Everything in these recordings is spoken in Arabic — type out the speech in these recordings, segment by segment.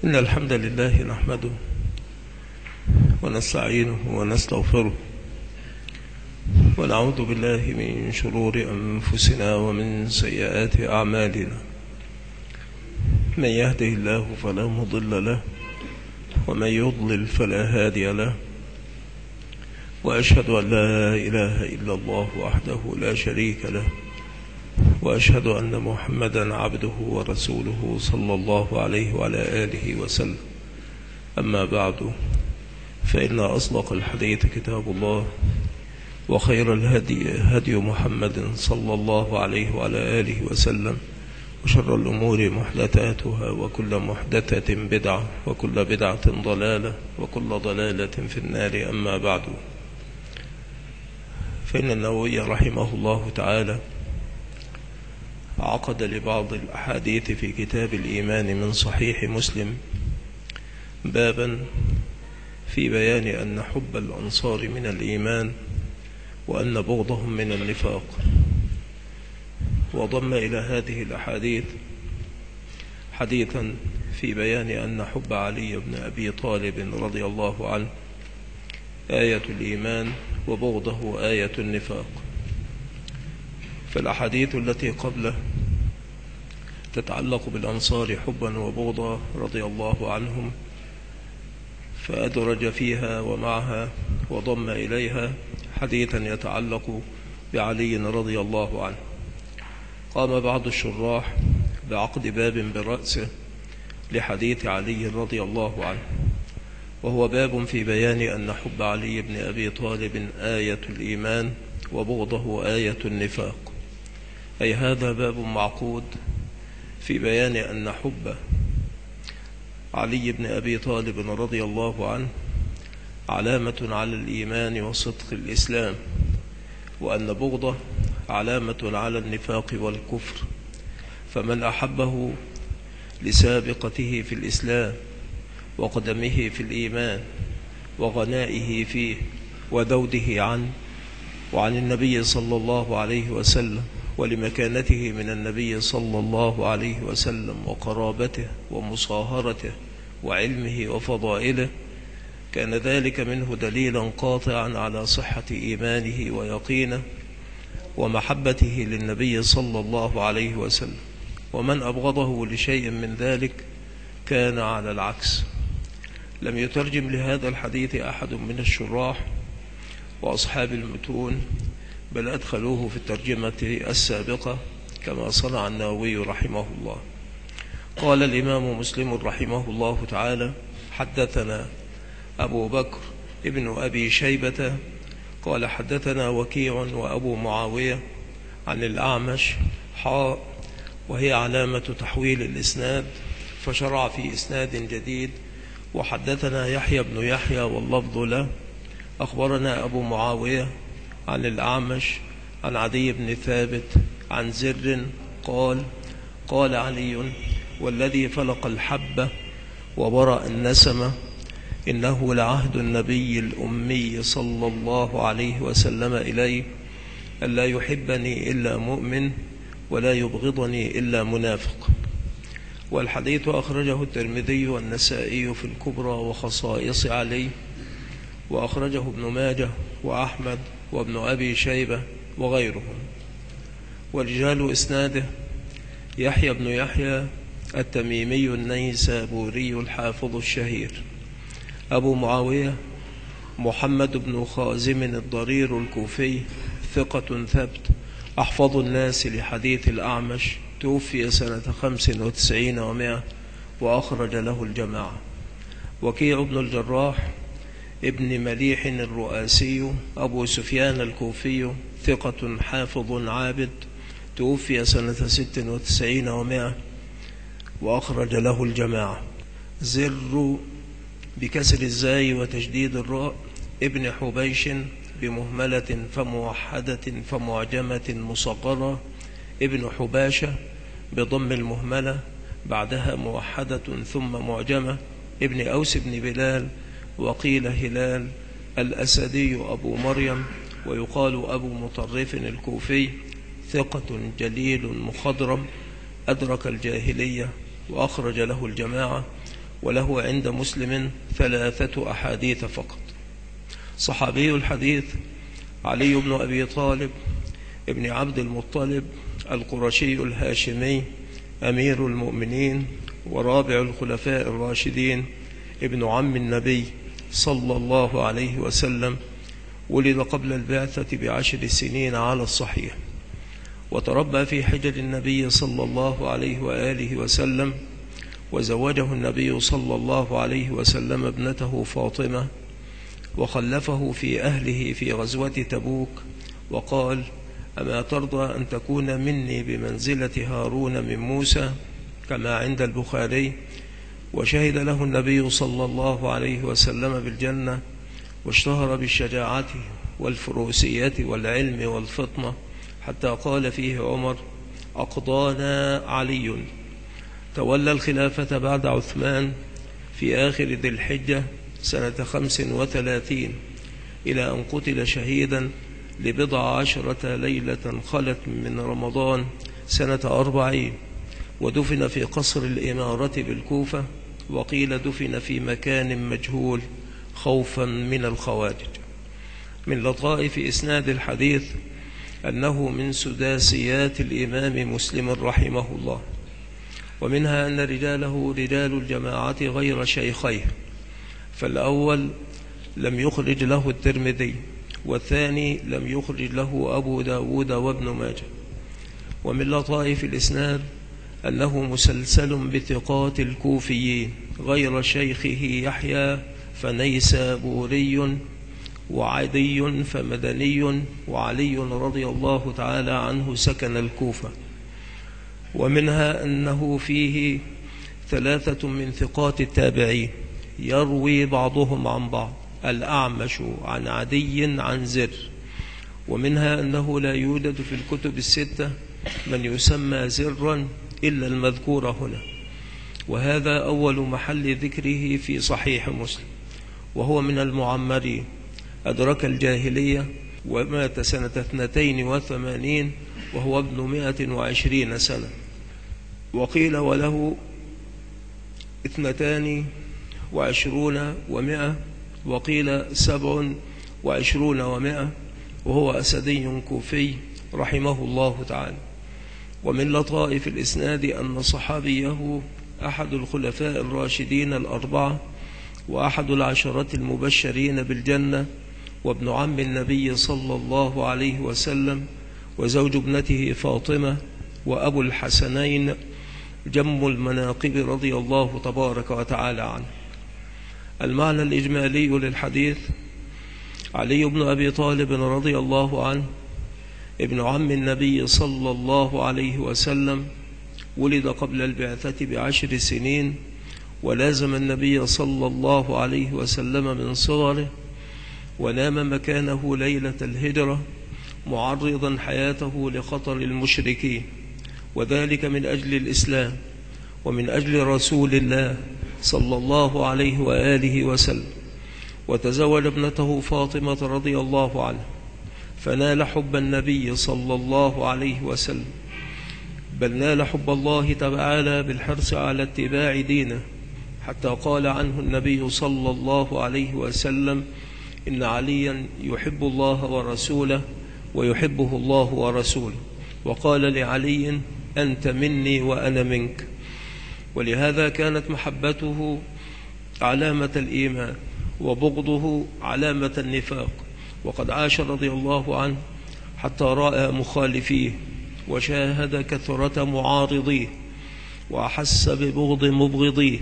إن الحمد لله نحمده ونستعينه ونستغفره ونعوذ بالله من شرور أنفسنا ومن سيئات أعمالنا. من يهده الله فلا مضل له ومن يضلل فلا هادي له، وأشهد أن لا إله إلا الله وحده لا شريك له، وأشهد أن محمدا عبده ورسوله صلى الله عليه وعلى آله وسلم. أما بعد، فإن أصدق الحديث كتاب الله، وخير الهدي هدي محمد صلى الله عليه وعلى آله وسلم، وشر الأمور محدثاتها، وكل محدثة بدعة، وكل بدعة ضلالة، وكل ضلالة في النار. أما بعد، فإن النووي رحمه الله تعالى عقد لبعض الأحاديث في كتاب الإيمان من صحيح مسلم بابا في بيان أن حب الأنصار من الإيمان وأن بغضهم من النفاق، وضم إلى هذه الأحاديث حديثا في بيان أن حب علي بن أبي طالب رضي الله عنه آية الإيمان وبغضه آية النفاق. فالأحاديث التي قبله تتعلق بالأنصار حبا وبغضا رضي الله عنهم، فأدرج فيها ومعها وضم إليها حديثا يتعلق بعلي رضي الله عنه. قام بعض الشراح بعقد باب برأسه لحديث علي رضي الله عنه، وهو باب في بيان أن حب علي بن أبي طالب آية الإيمان وبغضه آية النفاق، أي هذا باب معقود في بيان أن حب علي بن أبي طالب رضي الله عنه علامة على الإيمان وصدق الإسلام، وأن بغضه علامة على النفاق والكفر. فمن أحبه لسابقته في الإسلام وقدمه في الإيمان وغنائه فيه وذوده عنه وعن النبي صلى الله عليه وسلم، ولمكانته من النبي صلى الله عليه وسلم وقرابته ومصاهرته وعلمه وفضائله، كان ذلك منه دليلا قاطعا على صحة إيمانه ويقينه ومحبته للنبي صلى الله عليه وسلم. ومن أبغضه لشيء من ذلك كان على العكس. لم يترجم لهذا الحديث أحد من الشراح وأصحاب المتون، بل أدخلوه في الترجمة السابقة كما صنع النووي رحمه الله. قال الإمام مسلم رحمه الله تعالى: حدثنا أبو بكر ابن أبي شيبة قال حدثنا وكيع وأبو معاوية عن الأعمش وهي علامة تحويل الإسناد، فشرع في إسناد جديد: وحدثنا يحيى بن يحيى واللفظ له، أخبرنا أبو معاوية عن الأعمش عن عدي بن ثابت عن زر قال: قال علي: والذي فلق الحبة وبرأ النسمة، إنه لعهد النبي الأمي صلى الله عليه وسلم إلي ألا يحبني إلا مؤمن ولا يبغضني إلا منافق. والحديث أخرجه الترمذي والنسائي في الكبرى وخصائص علي، وأخرجه ابن ماجه وأحمد وابن أبي شيبة وغيرهم. ورجال إسناده: يحيى بن يحيى التميمي النيسابوري الحافظ الشهير، أبو معاوية محمد بن خازم الضرير الكوفي ثقة ثبت أحفظ الناس لحديث الأعمش، توفي سنة 95 و100 وأخرج له الجماعة. وكيع بن الجراح ابن مليح الرؤاسي أبو سفيان الكوفي ثقة حافظ عابد، توفي سنة 96 و100 وأخرج له الجماعة. زر بكسر الزاي وتشديد الراء ابن حبيش بمهملة فموحدة فمعجمة مصغرة، ابن حباشة بضم المهملة بعدها موحدة ثم معجمة، ابن أوس بن بلال وقيل هلال الأسدي أبو مريم، ويقال أبو مطرف الكوفي ثقة جليل مخضرم، أدرك الجاهلية وأخرج له الجماعة. وله عند مسلم 3 أحاديث فقط. صحابي الحديث علي بن أبي طالب ابن عبد المطلب القرشي الهاشمي أمير المؤمنين ورابع الخلفاء الراشدين، ابن عم النبي صلى الله عليه وسلم، ولد قبل البعثة ب10 سنين على الصحيح، وتربى في حجر النبي صلى الله عليه وآله وسلم، وزوجه النبي صلى الله عليه وسلم ابنته فاطمة، وخلفه في أهله في غزوة تبوك، وقال: أما ترضى أن تكون مني بمنزلة هارون من موسى، كما عند البخاري. وشهد له النبي صلى الله عليه وسلم بالجنة، واشتهر بالشجاعة والفروسية والعلم والفطنة، حتى قال فيه عمر: أقضانا علي. تولى الخلافة بعد عثمان في آخر ذي الحجة سنة 35، إلى أن قتل شهيدا ل10 ليلة خلت من رمضان سنة 40، ودفن في قصر الإمارة بالكوفة، وقيل دفن في مكان مجهول خوفا من الخوارج. من لطائف إسناد الحديث أنه من سداسيات الإمام مسلم رحمه الله، ومنها أن رجاله رجال الجماعة غير شيخيه، فالأول لم يخرج له الترمذي، والثاني لم يخرج له أبو داود وابن ماجه. ومن لطائف الإسناد أنه مسلسل بثقات الكوفيين غير شيخه يحيى فنيسابوري وعدي فمدني، وعلي رضي الله تعالى عنه سكن الكوفة. ومنها أنه فيه 3 من ثقات التابعين يروي بعضهم عن بعض، الأعمش عن عدي عن زر. ومنها أنه لا يوجد في الكتب ال6 من يسمى زرا إلا المذكور هنا، وهذا أول محل ذكره في صحيح مسلم، وهو من المعمرين، أدرك الجاهلية ومات سنة 82 وهو ابن 120 سنة. وقيل وله 22 و100، وقيل 27 و100، وهو أسدي كوفي رحمه الله تعالى. ومن لطائف الإسناد أن صحابيه أحد الخلفاء الراشدين 4، وأحد 10 المبشرين بالجنة، وابن عم النبي صلى الله عليه وسلم، وزوج ابنته فاطمة، وأبو الحسنين جم المناقب رضي الله تبارك وتعالى عنه. المعنى الإجمالي للحديث: علي بن أبي طالب رضي الله عنه ابن عم النبي صلى الله عليه وسلم، ولد قبل البعثة ب10 سنين، ولازم النبي صلى الله عليه وسلم من صغره، ونام مكانه ليلة الهجرة، معرضا حياته لخطر المشركين، وذلك من أجل الإسلام ومن أجل رسول الله صلى الله عليه وآله وسلم. وتزوج ابنته فاطمة رضي الله عنها، فنال حب النبي صلى الله عليه وسلم، بل نال حب الله تعالى بالحرص على اتباع دينه، حتى قال عنه النبي صلى الله عليه وسلم: إن عليا يحب الله ورسوله ويحبه الله ورسوله. وقال لعلي: أنت مني وأنا منك. ولهذا كانت محبته علامة الإيمان، وبغضه علامة النفاق. وقد عاش رضي الله عنه حتى رأى مخالفيه، وشاهد كثرة معارضيه، وأحس ببغض مبغضيه،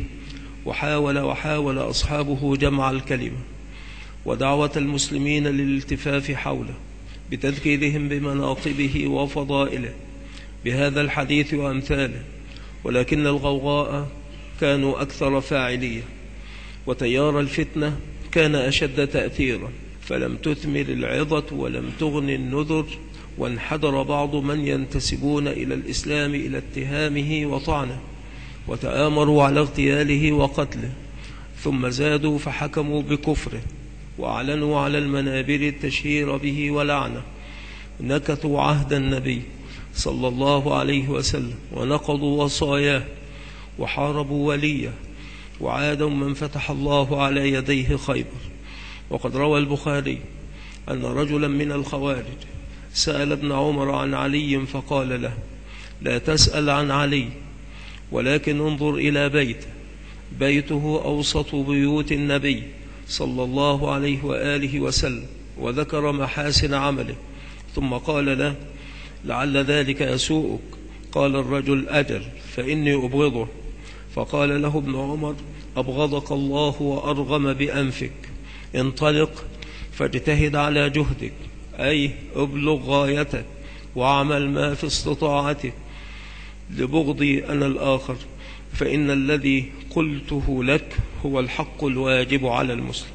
وحاول أصحابه جمع الكلمة ودعوة المسلمين للالتفاف حوله بتذكيرهم بمناقبه وفضائله بهذا الحديث وأمثاله، ولكن الغوغاء كانوا أكثر فاعلية، وتيار الفتنة كان أشد تأثيرا، فلم تثمر العظة ولم تغن النذر، وانحدر بعض من ينتسبون إلى الإسلام إلى اتهامه وطعنه، وتآمروا على اغتياله وقتله، ثم زادوا فحكموا بكفره، وأعلنوا على المنابر التشهير به ولعنه، نكثوا عهد النبي صلى الله عليه وسلم، ونقضوا وصاياه، وحاربوا وليه، وعاد من فتح الله على يديه خيبر. وقد روى البخاري أن رجلا من الخوارج سأل ابن عمر عن علي فقال له: لا تسأل عن علي، ولكن انظر إلى بيته أوسط بيوت النبي صلى الله عليه وآله وسلم، وذكر محاسن عمله، ثم قال له: لعل ذلك يسوءك. قال الرجل: أجل، فإني أبغضه. فقال له ابن عمر: أبغضك الله وأرغم بأنفك، انطلق فاجتهد على جهدك، أي ابلغ غايتك واعمل ما في استطاعتك لبغضي أنا الآخر، فإن الذي قلته لك هو الحق الواجب على المسلم.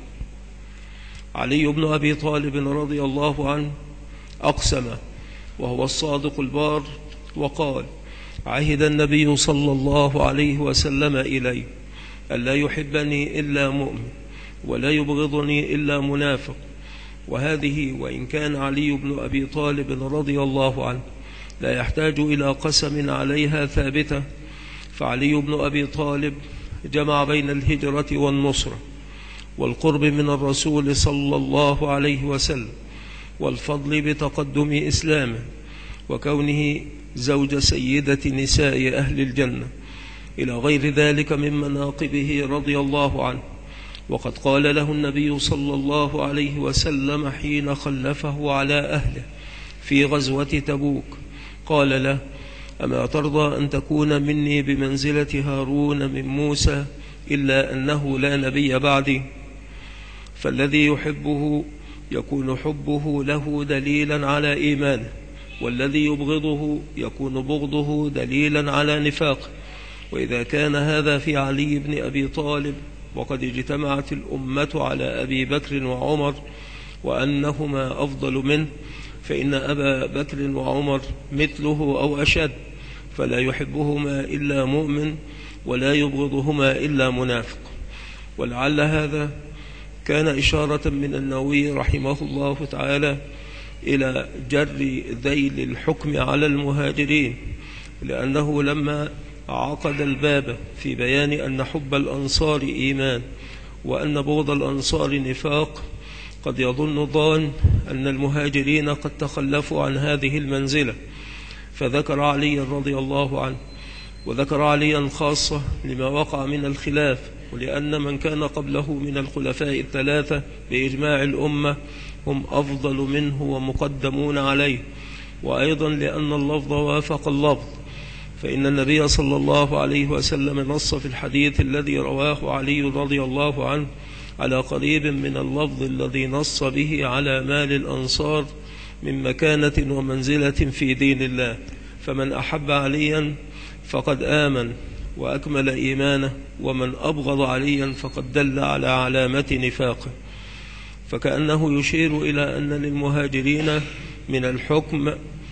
علي بن أبي طالب رضي الله عنه أقسم وهو الصادق البار وقال: عهد النبي صلى الله عليه وسلم إلي ألا يحبني إلا مؤمن ولا يبغضني إلا منافق. وهذه وإن كان علي بن أبي طالب رضي الله عنه لا يحتاج إلى قسم عليها ثابتة، فعلي بن أبي طالب جمع بين الهجرة والنصرة والقرب من الرسول صلى الله عليه وسلم والفضل بتقدم إسلامه وكونه زوج سيدة نساء أهل الجنة إلى غير ذلك من مناقبه رضي الله عنه. وقد قال له النبي صلى الله عليه وسلم حين خلفه على أهله في غزوة تبوك، قال له: أما ترضى أن تكون مني بمنزلة هارون من موسى إلا أنه لا نبي بعدي؟ فالذي يحبه يكون حبه له دليلا على إيمانه، والذي يبغضه يكون بغضه دليلا على نفاقه. وإذا كان هذا في علي بن أبي طالب وقد اجتمعت الأمة على أبي بكر وعمر وأنهما أفضل منه، فإن أبا بكر وعمر مثله أو أشد، فلا يحبهما إلا مؤمن ولا يبغضهما إلا منافق. ولعل هذا كان إشارة من النووي رحمه الله تعالى إلى جر ذيل الحكم على المهاجرين، لأنه لما عقد الباب في بيان أن حب الأنصار إيمان وأن بغض الأنصار نفاق، قد يظن ظان أن المهاجرين قد تخلفوا عن هذه المنزلة، فذكر علي رضي الله عنه، وذكر عليا خاصة لما وقع من الخلاف، ولأن من كان قبله من الخلفاء الثلاثة بإجماع الأمة هم أفضل منه ومقدمون عليه، وأيضا لأن اللفظ وافق اللفظ، فإن النبي صلى الله عليه وسلم نص في الحديث الذي رواه علي رضي الله عنه على قريب من اللفظ الذي نص به على مال الأنصار من مكانة ومنزلة في دين الله، فمن أحب عليا فقد آمن وأكمل إيمانه، ومن أبغض عليا فقد دل على علامة نفاقه. فكأنه يشير إلى أن للمهاجرين من الحكم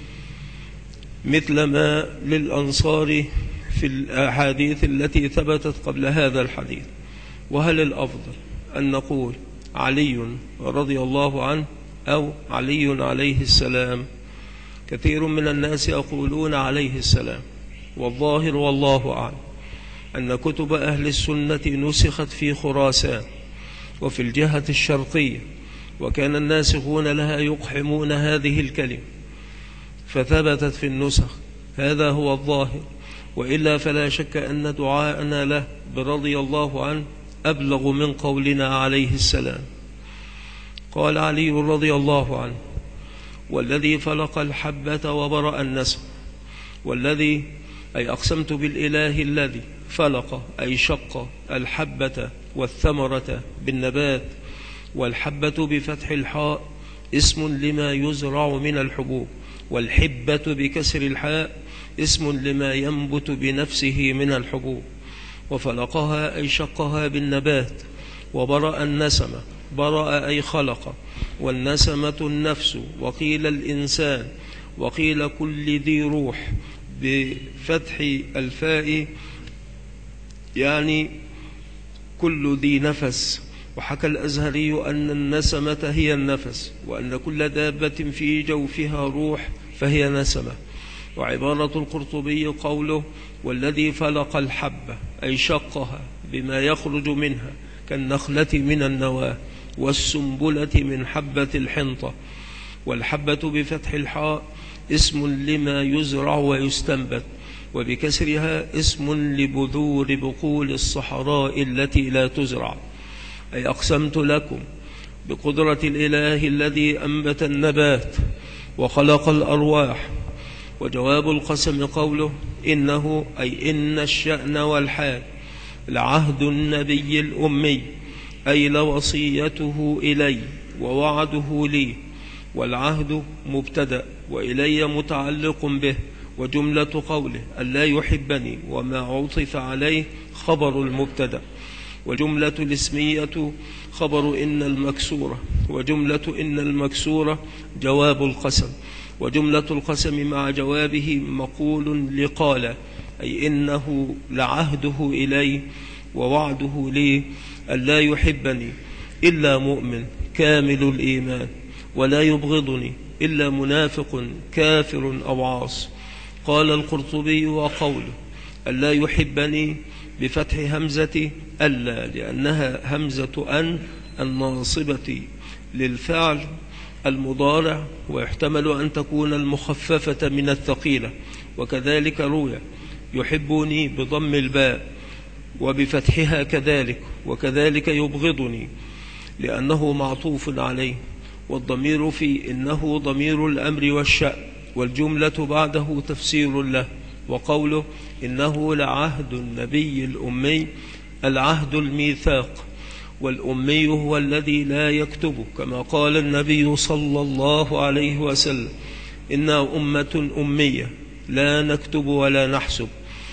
مثل ما للأنصار في الأحاديث التي ثبتت قبل هذا الحديث. وهل الأفضل أن نقول علي رضي الله عنه أو علي عليه السلام؟ كثير من الناس يقولون عليه السلام، والظاهر والله أعلم أن كتب أهل السنة نسخت في خراسان وفي الجهة الشرقية، وكان الناسخون لها يقحمون هذه الكلمة فثبتت في النسخ، هذا هو الظاهر، وإلا فلا شك أن دعاءنا له برضي الله عنه أبلغ من قولنا عليه السلام. قال علي رضي الله عنه: والذي فلق الحبة وبرأ النسم، والذي أي أقسمت بالإله الذي فلق أي شق الحبة والثمرة بالنبات، والحبة بفتح الحاء اسم لما يزرع من الحبوب، والحبة بكسر الحاء اسم لما ينبت بنفسه من الحبوب، وفلقها أي شقها بالنبات. وبرأ النسمة، برأ أي خلق، والنسمة النفس، وقيل الإنسان، وقيل كل ذي روح بفتح الفاء يعني كل ذي نفس. وحكى الأزهري أن النسمة هي النفس، وأن كل دابة في جوفها روح فهي نسمة. وعبارة القرطبي قوله: والذي فلق الحبة أي شقها بما يخرج منها كالنخلة من النواة، والسنبلة من حبة الحنطة. والحبة بفتح الحاء اسم لما يزرع ويستنبت، وبكسرها اسم لبذور بقول الصحراء التي لا تزرع. أي أقسمت لكم بقدرة الإله الذي أنبت النبات وخلق الأرواح. وجواب القسم قوله إنه، أي إن الشأن والحال لعهد النبي الأمي، أي لوصيته إلي ووعده لي. والعهد مبتدأ وإلي متعلق به، وجملة قوله ألا يحبني وما عطف عليه خبر المبتدأ، وجملة الاسمية خبر إن المكسورة، وجملة إن المكسورة جواب القسم، وجملة القسم مع جوابه مقول لقال، أي إنه لعهده إلي ووعده لي ألا يحبني إلا مؤمن كامل الإيمان، ولا يبغضني إلا منافق كافر أو عاص. قال القرطبي وقوله ألا يحبني بفتح همزة ألا، لأنها همزة أن الناصبة للفعل المضارع، ويحتمل أن تكون المخففة من الثقيلة. وكذلك روي يحبني بضم الباء وبفتحها كذلك، وكذلك يبغضني لأنه معطوف عليه، والضمير في إنه ضمير الأمر والشأن، والجملة بعده تفسير له. وقوله إنه لعهد النبي الأمي، العهد الميثاق، والأمي هو الذي لا يكتب، كما قال النبي صلى الله عليه وسلم إنا أمة أمية لا نكتب ولا نحسب.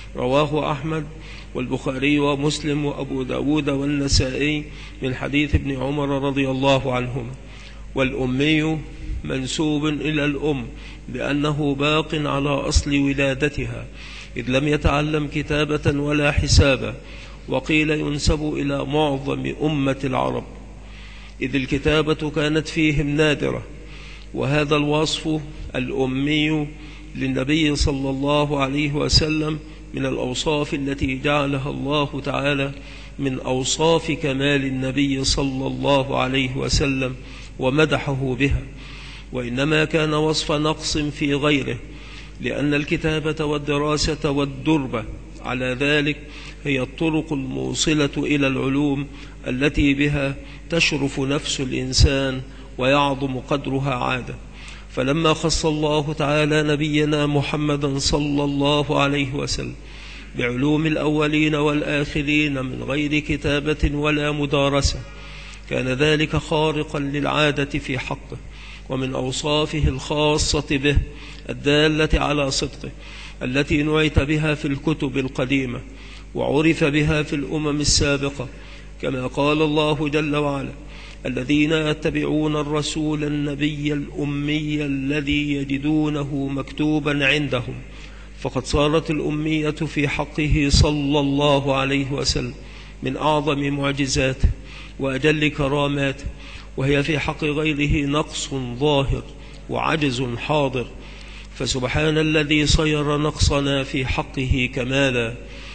رواه أحمد والبخاري ومسلم وأبو داود والنسائي من حديث ابن عمر رضي الله عنهما. والأمي منسوب إلى الأم بأنه باق على أصل ولادتها، إذ لم يتعلم كتابة ولا حسابا. وقيل ينسب إلى معظم أمة العرب، إذ الكتابة كانت فيهم نادرة. وهذا الوصف الأمي للنبي صلى الله عليه وسلم من الأوصاف التي جعلها الله تعالى من أوصاف كمال النبي صلى الله عليه وسلم ومدحه بها، وإنما كان وصف نقص في غيره، لأن الكتابة والدراسة والدربة على ذلك هي الطرق الموصلة إلى العلوم التي بها تشرف نفس الإنسان ويعظم قدرها عادة. فلما خص الله تعالى نبينا محمدا صلى الله عليه وسلم بعلوم الأولين والآخرين من غير كتابة ولا مدارسة، كان ذلك خارقا للعادة في حقه، ومن أوصافه الخاصة به الدالة على صدقه التي نعت بها في الكتب القديمة وعرف بها في الأمم السابقة، كما قال الله جل وعلا الذين يتبعون الرسول النبي الأمي الذي يجدونه مكتوبا عندهم. فقد صارت الأمية في حقه صلى الله عليه وسلم من أعظم معجزاته وأجل كراماته، وهي في حق غيره نقص ظاهر وعجز حاضر. فسبحان الذي صير نقصنا في حقه كمالا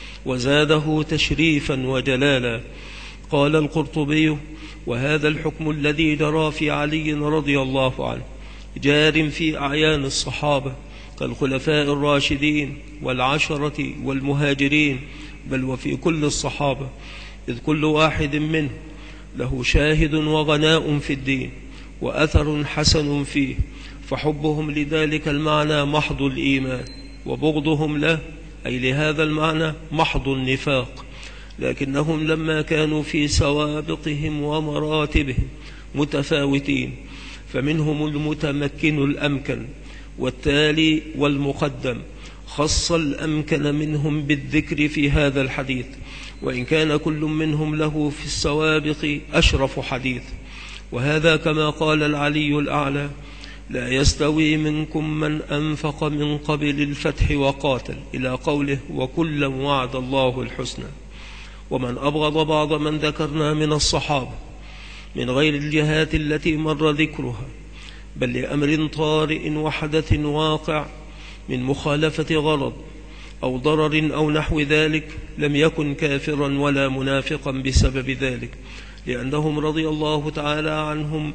وزاده تشريفا وجلالا. قال القرطبي وهذا الحكم الذي جرى في علي رضي الله عنه جار في أعيان الصحابة كالخلفاء الراشدين والعشرة والمهاجرين، بل وفي كل الصحابة، إذ كل واحد منه له شاهد وغناء في الدين وأثر حسن فيه، فحبهم لذلك المعنى محض الإيمان، وبغضهم له أي لهذا المعنى محض النفاق. لكنهم لما كانوا في سوابقهم ومراتبهم متفاوتين، فمنهم المتمكن الأمكن والتالي والمقدم، خص الأمكن منهم بالذكر في هذا الحديث، وإن كان كل منهم له في السوابق أشرف حديث. وهذا كما قال العلي الأعلى لا يستوي منكم من أنفق من قبل الفتح وقاتل، إلى قوله وكلا وعد الله الحسنى. ومن أبغض بعض من ذكرنا من الصحابة من غير الجهات التي مر ذكرها، بل لأمر طارئ وحدث واقع من مخالفة غرض أو ضرر أو نحو ذلك لم يكن كافرا ولا منافقا بسبب ذلك، لأنهم رضي الله تعالى عنهم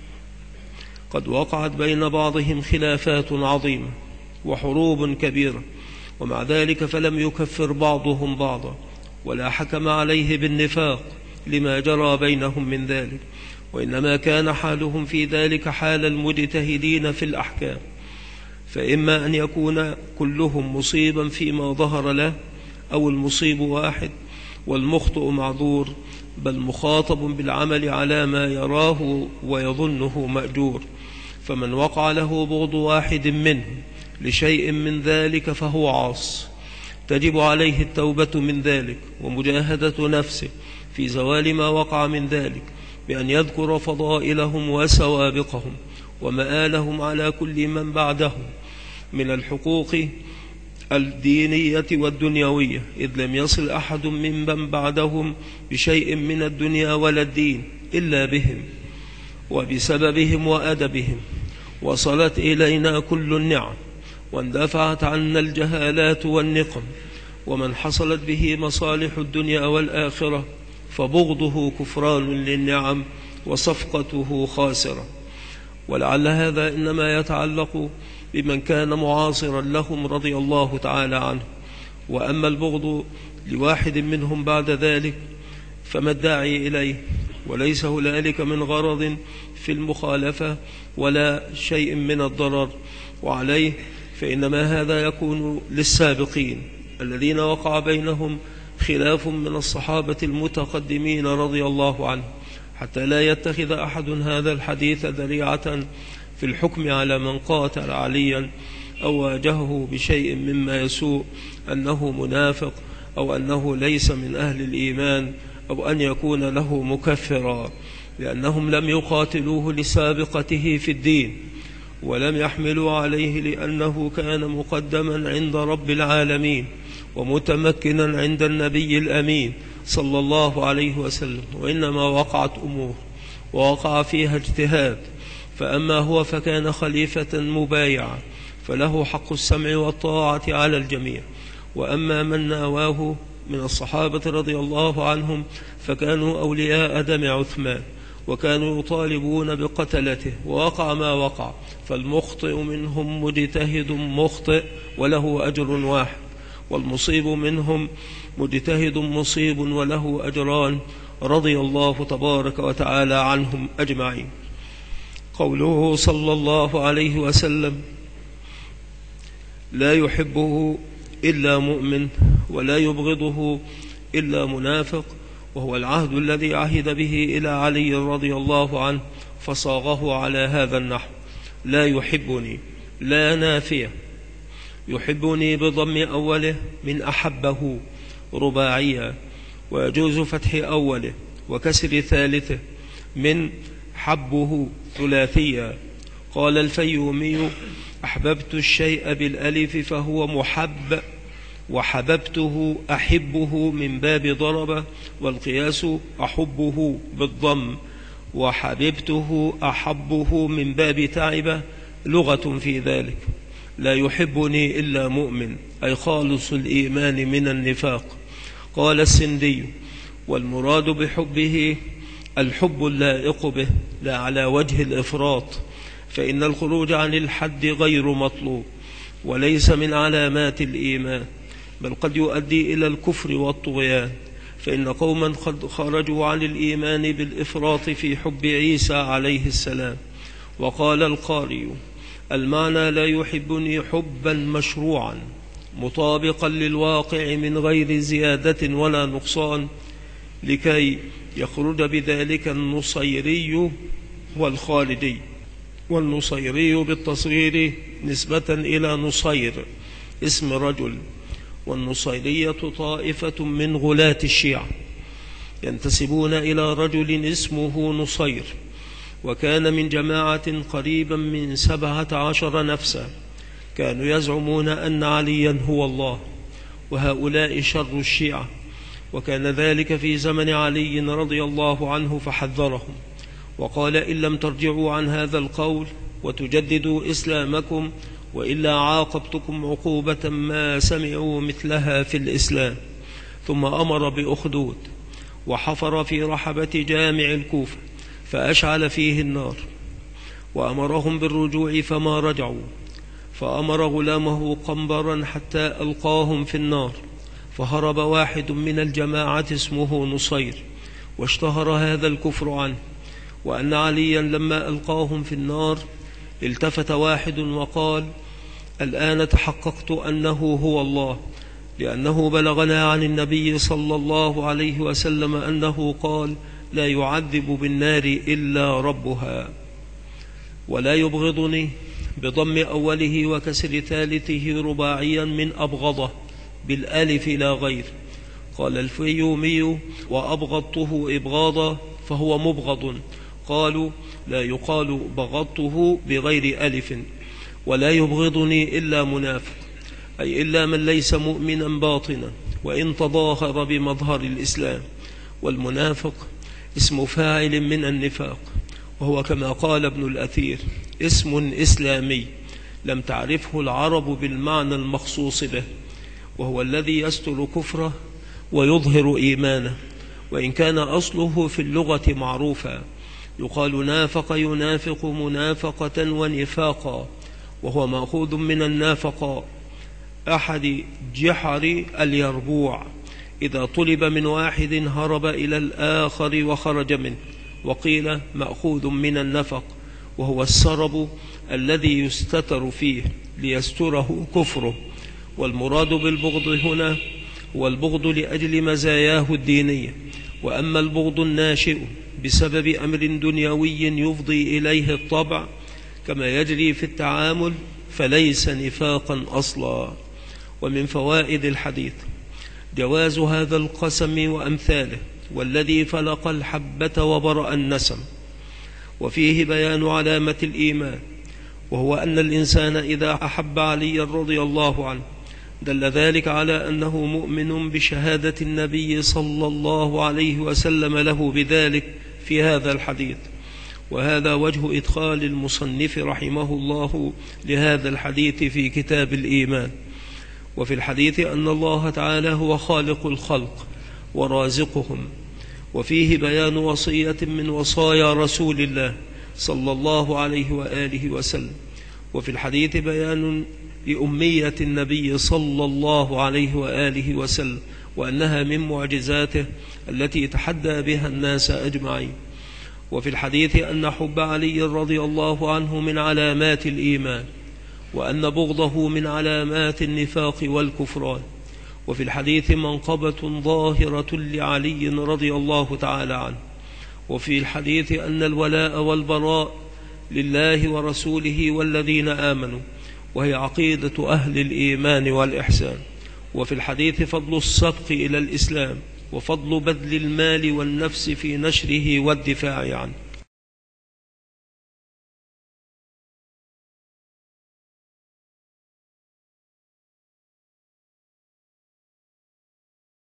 قد وقعت بين بعضهم خلافات عظيمة وحروب كبيرة، ومع ذلك فلم يكفر بعضهم بعضا ولا حكم عليه بالنفاق لما جرى بينهم من ذلك، وإنما كان حالهم في ذلك حال المجتهدين في الأحكام، فإما أن يكون كلهم مصيبا فيما ظهر له، أو المصيب واحد والمخطئ معذور، بل مخاطب بالعمل على ما يراه ويظنه مأجور. فمن وقع له بغض واحد منهم لشيء من ذلك فهو عاص، تجب عليه التوبة من ذلك ومجاهدة نفسه في زوال ما وقع من ذلك، بأن يذكر فضائلهم وسوابقهم ومآلهم على كل من بعدهم من الحقوق الدينية والدنيوية، إذ لم يصل أحد ممن بعدهم بشيء من الدنيا ولا الدين إلا بهم وبسببهم وأدبهم، وصلت إلينا كل النعم واندفعت عنا الجهالات والنقم، ومن حصلت به مصالح الدنيا والآخرة فبغضه كفران للنعم وصفقته خاسرة. ولعل هذا إنما يتعلق بمن كان معاصرا لهم رضي الله تعالى عنه، وأما البغض لواحد منهم بعد ذلك فما الداعي إليه، وليس هنالك من غرض في المخالفة ولا شيء من الضرر، وعليه فإنما هذا يكون للسابقين الذين وقع بينهم خلاف من الصحابة المتقدمين رضي الله عنهم، حتى لا يتخذ أحد هذا الحديث ذريعة في الحكم على من قاتل عليا أو واجهه بشيء مما يسوء أنه منافق أو أنه ليس من أهل الإيمان أو أن يكون له مكفرا، لأنهم لم يقاتلوه لسابقته في الدين ولم يحملوا عليه لأنه كان مقدما عند رب العالمين ومتمكنا عند النبي الأمين صلى الله عليه وسلم، وإنما وقعت أمور ووقع فيها اجتهاد، فأما هو فكان خليفة مبايعا فله حق السمع والطاعة على الجميع، وأما من ناواه من الصحابة رضي الله عنهم فكانوا أولياء دم عثمان وكانوا يطالبون بقتلته، ووقع ما وقع، فالمخطئ منهم مجتهد مخطئ وله أجر واحد، والمصيب منهم مجتهد مصيب وله أجران رضي الله تبارك وتعالى عنهم أجمعين. قوله صلى الله عليه وسلم لا يحبه إلا مؤمن ولا يبغضه إلا منافق، وهو العهد الذي عهد به إلى علي رضي الله عنه فصاغه على هذا النحو: لا يحبني، لا نافية، يحبني بضم أوله من أحبه رباعيا، ويجوز فتح أوله وكسر ثالثه من حبه ثلاثيا. قال الفيومي: أحببت الشيء بالألف فهو محب، وحببته أحبه من باب ضرب، والقياس أحبه بالضم، وحببته أحبه من باب تعب، لغة في ذلك. لا يحبني إلا مؤمن، أي خالص الإيمان من النفاق. قال السندي: والمراد بحبه الحب اللائق به لا على وجه الإفراط، فإن الخروج عن الحد غير مطلوب وليس من علامات الإيمان، بل قد يؤدي إلى الكفر والطغيان، فإن قوما قد خرجوا عن الإيمان بالإفراط في حب عيسى عليه السلام. وقال القاري: المعنى لا يحبني حبا مشروعا مطابقا للواقع من غير زيادة ولا نقصان، لكي يخرج بذلك النصيري والخالدي، والنصيري بالتصغير نسبة إلى نصير اسم رجل، والنصيرية طائفة من غلاة الشيعة ينتسبون إلى رجل اسمه نصير، وكان من جماعة قريبا من 17 نفسا كانوا يزعمون أن عليا هو الله، وهؤلاء شر الشيعة، وكان ذلك في زمن علي رضي الله عنه فحذرهم وقال: إن لم ترجعوا عن هذا القول وتجددوا إسلامكم وإلا عاقبتكم عقوبة ما سمعوا مثلها في الإسلام. ثم أمر بأخدود وحفر في رحبة جامع الكوفة فأشعل فيه النار، وأمرهم بالرجوع فما رجعوا، فأمر غلامه قنبرا حتى ألقاهم في النار، فهرب واحد من الجماعة اسمه نصير، واشتهر هذا الكفر عنه. وأن عليا لما ألقاهم في النار التفت واحد وقال: الآن تحققت أنه هو الله، لأنه بلغنا عن النبي صلى الله عليه وسلم أنه قال: لا يعذب بالنار إلا ربها. ولا يبغضني بضم أوله وكسر ثالثه رباعيا من أبغضه بالألف لا غير. قال الفيومي: وأبغضته إبغاضا فهو مبغض. قالوا: لا يقال بغضته بغير ألف. ولا يبغضني إلا منافق، أي إلا من ليس مؤمنا باطنا وإن تظاهر بمظهر الإسلام. والمنافق اسم فاعل من النفاق، وهو كما قال ابن الأثير اسم إسلامي لم تعرفه العرب بالمعنى المخصوص به، وهو الذي يستر كفره ويظهر إيمانه، وإن كان أصله في اللغة معروفا. يقال نافق ينافق منافقة ونفاقا، وهو مأخوذ من النافقاء أحد جحر اليربوع، إذا طلب من واحد هرب إلى الآخر وخرج منه. وقيل مأخوذ من النفق، وهو السرب الذي يستتر فيه ليستره كفره. والمراد بالبغض هنا هو البغض لأجل مزاياه الدينية. وأما البغض الناشئ بسبب أمر دنيوي يفضي إليه الطبع كما يجري في التعامل فليس نفاقا أصلا. ومن فوائد الحديث جواز هذا القسم وأمثاله، والذي فلق الحبة وبرأ النسم. وفيه بيان علامة الإيمان، وهو أن الإنسان إذا أحب عليا رضي الله عنه دل ذلك على أنه مؤمن بشهادة النبي صلى الله عليه وسلم له بذلك في هذا الحديث. وهذا وجه إدخال المصنف رحمه الله لهذا الحديث في كتاب الإيمان. وفي الحديث أن الله تعالى هو خالق الخلق ورازقهم، وفيه بيان وصية من وصايا رسول الله صلى الله عليه وآله وسلم. وفي الحديث بيان لأمية النبي صلى الله عليه وآله وسلم، وأنها من معجزاته التي تحدى بها الناس أجمعين. وفي الحديث أن حب علي رضي الله عنه من علامات الإيمان، وأن بغضه من علامات النفاق والكفران. وفي الحديث منقبة ظاهرة لعلي رضي الله تعالى عنه. وفي الحديث أن الولاء والبراء لله ورسوله والذين آمنوا، وهي عقيدة أهل الإيمان والإحسان. وفي الحديث فضل السبق إلى الإسلام، وفضل بذل المال والنفس في نشره والدفاع عنه.